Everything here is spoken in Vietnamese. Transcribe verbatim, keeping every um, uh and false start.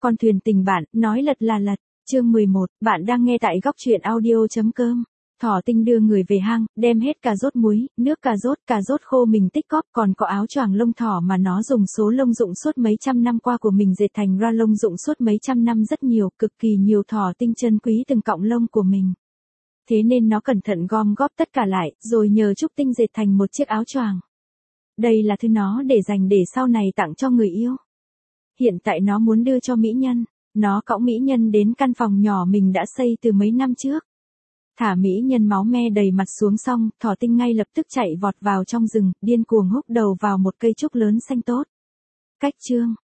Con thuyền tình bạn, nói lật là lật. Chương mười một, bạn đang nghe tại góc truyện audio.com. Thỏ Tinh đưa người về hang, đem hết cà rốt muối, nước cà rốt, cà rốt khô mình tích cóp, còn có áo choàng lông thỏ mà nó dùng số lông dụng suốt mấy trăm năm qua của mình dệt thành ra lông dụng suốt mấy trăm năm rất nhiều, cực kỳ nhiều Thỏ Tinh trân quý từng cọng lông của mình. Thế nên nó cẩn thận gom góp tất cả lại, rồi nhờ Trúc Tinh dệt thành một chiếc áo choàng. Đây là thứ nó để dành để sau này tặng cho người yêu. Hiện tại nó muốn đưa cho mỹ nhân. Nó cõng mỹ nhân đến căn phòng nhỏ mình đã xây từ mấy năm trước. Thả mỹ nhân máu me đầy mặt xuống xong, Thỏ Tinh ngay lập tức chạy vọt vào trong rừng, điên cuồng húc đầu vào một cây trúc lớn xanh tốt. Cách chương,